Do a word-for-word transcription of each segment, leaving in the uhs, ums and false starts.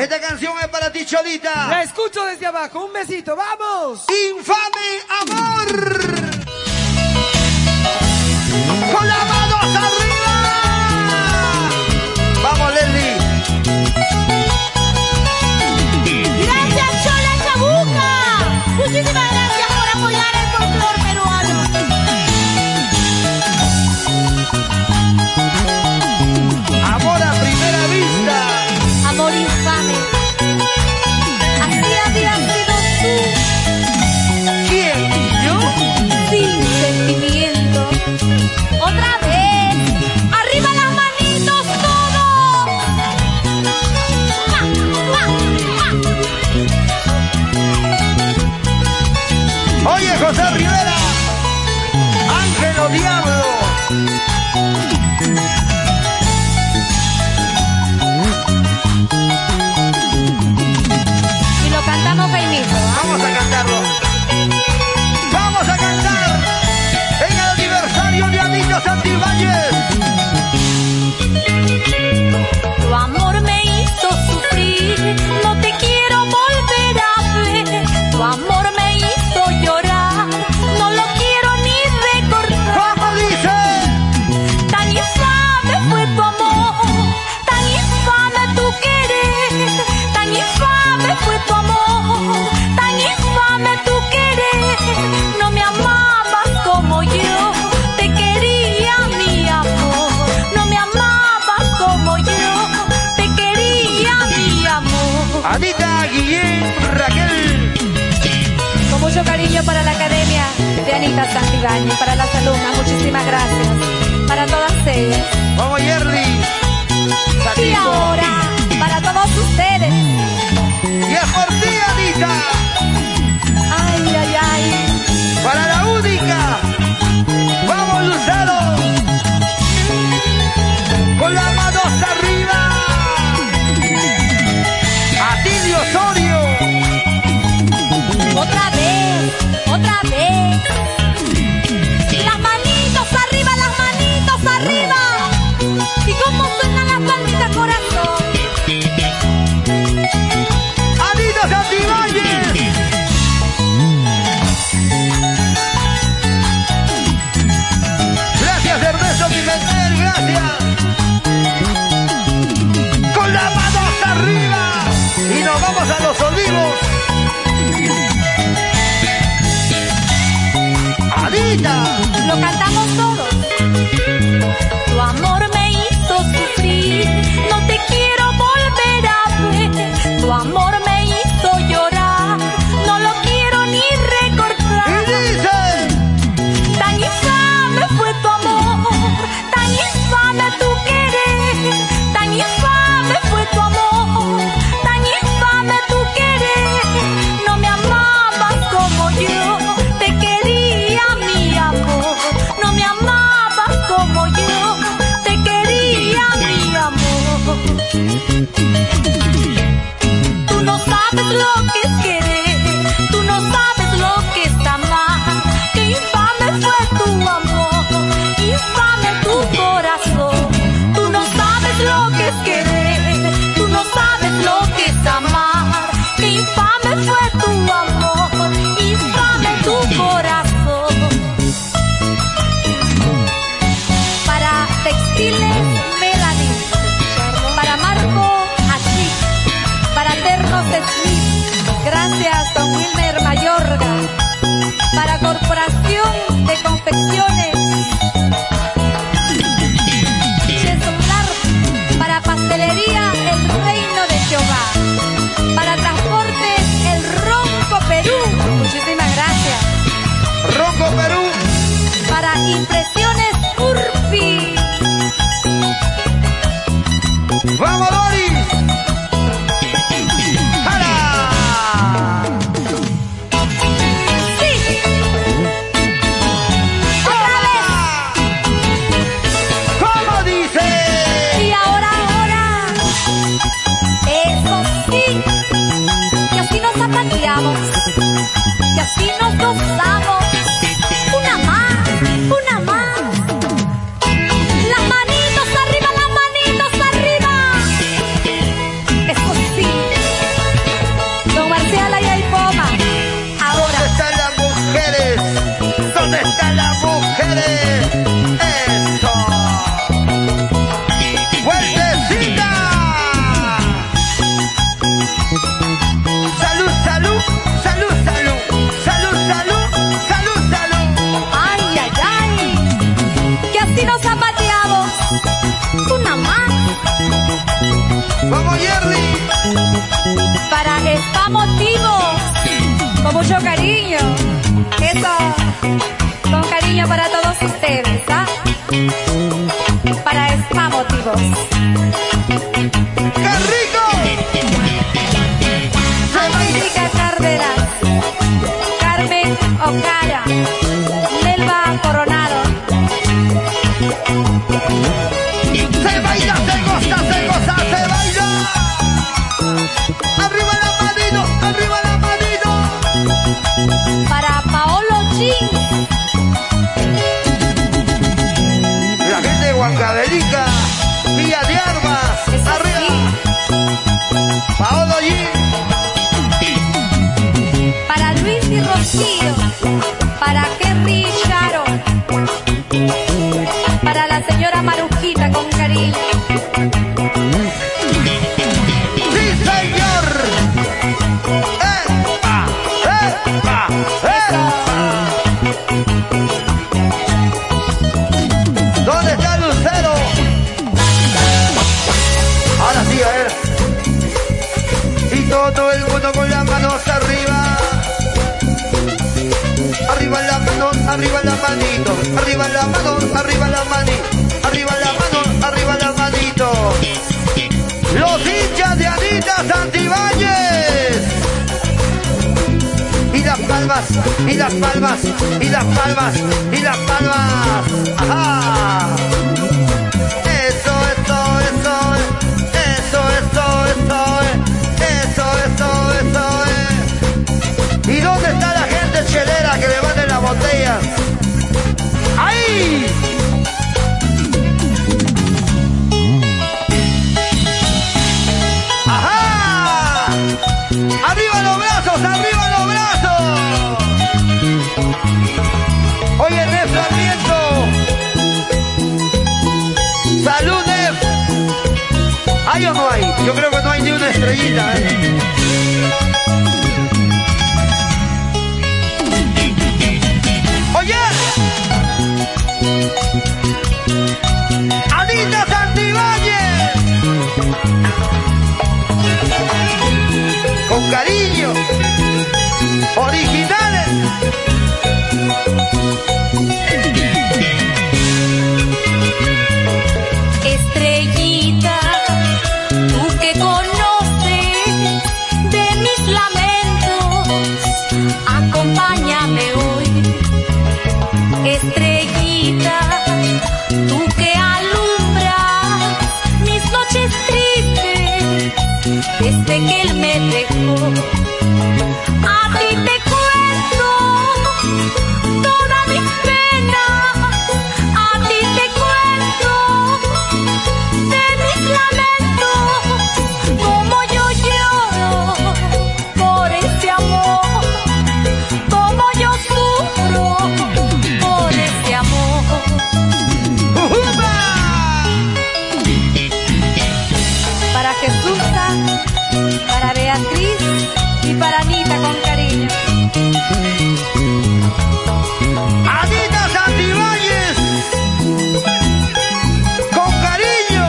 Esta canción es para ti, Cholita. La escucho desde abajo. Un besito, ¡vamos! ¡Infame amor! ¡Con las manos arriba! ¡Vamos, Leslie! ¡Gracias, Chola Chabuca! Muchísimas gracias por apoyar el folclore peruano. Amor a primera vista. Amor infame. Así había sido tú. ¿Quién? ¿Yo? Sin sentimiento. Otra vez. Arriba las manitos todos. ¡Mua, mua, mua! Oye, José Rivera. Ángel o Diablo. Y lo cantamos Jaimito. Vamos a cantarlo. Vamos a cantar en el aniversario de Anita Santibáñez. Tu amor me hizo sufrir, no te quiero volver a ver. Tu amor me hizo llorar, no lo quiero ni recordar. ¿Cómo dice? Tan infame fue tu amor, tan infame tu querer. Tan infame fue tu amor, tan infame tu querer. No me amabas como yo te quería, mi amor. No me amabas como yo te quería, mi amor. Anita, Guillén, Raquel. Con mucho cariño para la Academia de Anita Santibáñez, para las alumnas, muchísimas gracias. Para todas ellas. Vamos, Yerli. Y ahora, para todos ustedes. Y es por ti, Anita. Ay, ay, ay. Para la única. Vamos, Lucero. Con las manos arriba. Atilio Osorio. Otra vez, otra vez. Las manitos arriba, las manitos arriba. ¿Y cómo suenan las palmitas, corazón? Anita Santibáñez. Gracias, Ernesto Pimentel, gracias. Con las manos arriba. Y nos vamos a Los Olivos. Anita. Lo cantamos todos. Tu amor me hizo sufrir, no te quiero volver a ver. Tu amor me hizo llorar, no lo quiero ni recordar. Y dice. Tan infame fue tu amor, tan infame tu querer. Tan infame fue tu amor, tan infame tu querer. No me amabas como yo te quería, mi amor. No me amabas como yo te quería, mi amor. Tú no sabes lo que es querer, tú no sabes lo que es amar. Qué infame fue tu amor, infame tu corazón. Tú no sabes lo que es querer, tú no sabes lo que es amar. Qué infame fue tu amor, infame tu corazón. Para Textiles Melanie, para Marco Achí, para Ternos Smith, gracias don Wilmer Mayorga, para Corporación de Confecciones Chesolar, para Pastelería El Reino de Jehová, para Transportes El Ronco Perú, muchísimas gracias, Ronco Perú. para Impresiones Urpi. ¡Vamos, Doris! ¡Jala! Sí. Otra vez. ¿Cómo dice? Y ahora, ahora. Eso sí. Y así nos ataqueamos. Y así nos gozamos. Una más, una más. Las manitos arriba, las manitos arriba. Eso sí. vale. Eso. Fuertecita. Salud, salud, salud, salud, salud, salud, salud, salud. Ay, ay, ay. Que así nos zapateamos. Una más. Vamos, Jerry. Para esta motivo. Con mucho cariño. Eso. Con cariño para todos ustedes, ¿ah? Para esta motivo. ¡Qué rico! Angélica Cárdenas, Carmen Ocara, Nelva Coronado. Se baila, se goza, se goza, se baila. Arriba la manito, arriba la manito. Para Paolo Chin, La gente de Huancavelica, Villa de Armas, eso arriba. sí. Paolo G. Para Luis y Rocío, para Henry y Sharon, para la señora Marujita con cariño. Sí, señor. ¡Epa! ¡Epa! ¡Epa! ¿Dónde está Lucero? Ahora sí, a ver. Y todo el mundo con las manos arriba. Arriba las manos, arriba las manitos. Arriba las manos, arriba las manitos. Arriba las manos, arriba las manitos. Los hinchas de Anita Santibáñez. Y las palmas, y las palmas, y las palmas, y las palmas. Ajá. Eso, eso, eso, eso, eso, eso, eso, eso, eso, eh. ¿Y dónde está la gente chelera que levante la botella? ¡Ahí! ¡Ajá! ¡Arriba los brazos! ¡Arriba los brazos! Oye, Nef Sarmiento. ¡Salud, Nef! ¿Hay o no hay? Yo creo que no hay ni una estrellita, ¿eh? ¡Oye! ¡Anita Santibáñez! Con cariño, originales. Estrellita, tú que conoces de mis lamentos, acompáñame hoy. Estrellita, tú que alumbras mis noches tristes desde que él me dejó. A ti te cuento toda mi pena, a ti te cuento de mis lamentos, como yo lloro por ese amor, como yo sufro por ese amor. Para Jesús, para Beatriz y para Anita con cariño. Anita Santibáñez, con cariño.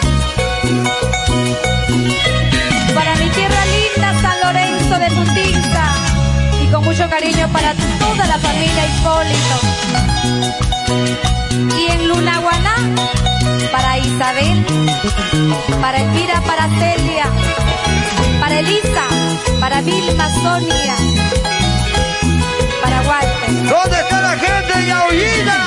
Para mi tierra linda, San Lorenzo de Putinza. Y con mucho cariño para toda la familia Hipólito. Y en Lunaguaná, para Isabel, para Elvira, para Celia, para Elisa, para Vilma, Sonia, para Walter. ¿Dónde está la gente de Yaullina?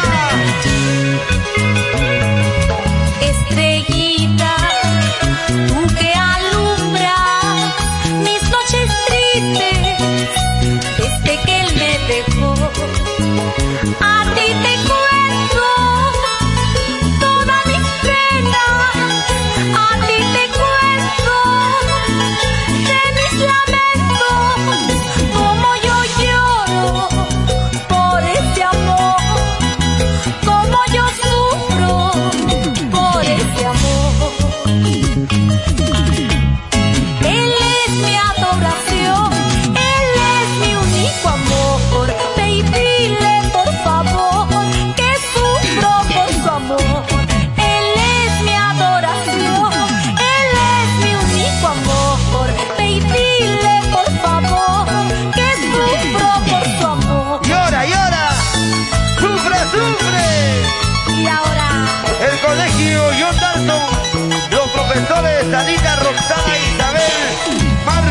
Estrellita, tú que alumbras mis noches tristes desde que él me dejó. A ti te cuento toda mi pena, a ti te cuento de mis lamentos, como yo lloro por ese amor,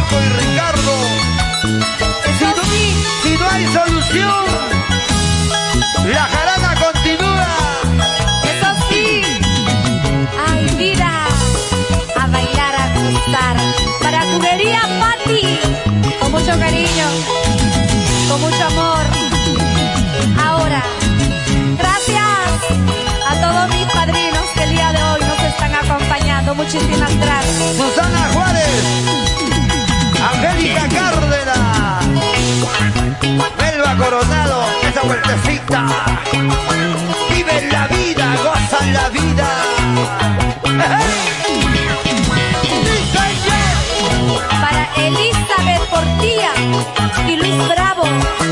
Marco y Ricardo. Si no, si no hay solución, la jarana continúa. Eso sí. Ay, mira, a bailar, a gustar. Para Juguería Pati, con mucho cariño, con mucho amor. Ahora, gracias a todos mis padrinos que el día de hoy nos están acompañando. Muchísimas gracias. Susana Juárez, Angélica Cárdenas, Melba Coronado, esa vueltecita. Viven la vida, gozan la vida. Para Elizabeth Portilla y Luis Bravo.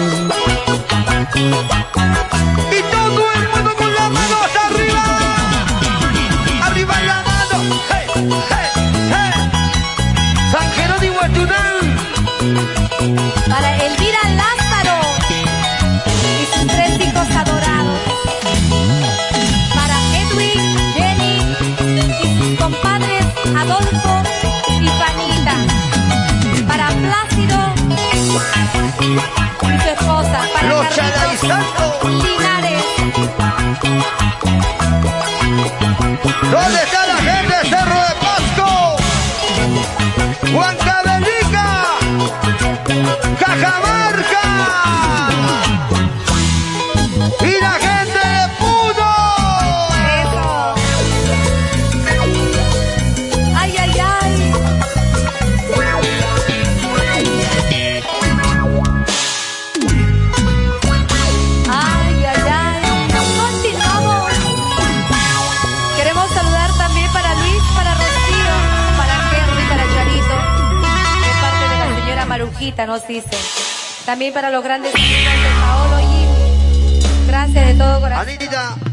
Y todo el mundo con las manos arriba. Arriba la mano. Hey, hey, hey. San Jerónimo Estunal. Para Elvira Lázaro y sus tres hijos adorados. Para Edwin, Jenny y sus compadres Adolfo y Panita. Para Plácido y su esposa. Para Los Carlitos Chalaizantos. Linares. ¿Dónde está la gente de Cerro de Pasco? Huancavelica, Cajamarca y la gente de Puno. Eso. Ay, ay, ay. Ay, ay, ay. Continuamos. Queremos saludar también para Luis, para Rocío, para Henry, para Charito, de parte de la señora Marujita, nos dice. También para los grandes amigos de Paolo y Gracias de todo corazón. Anita.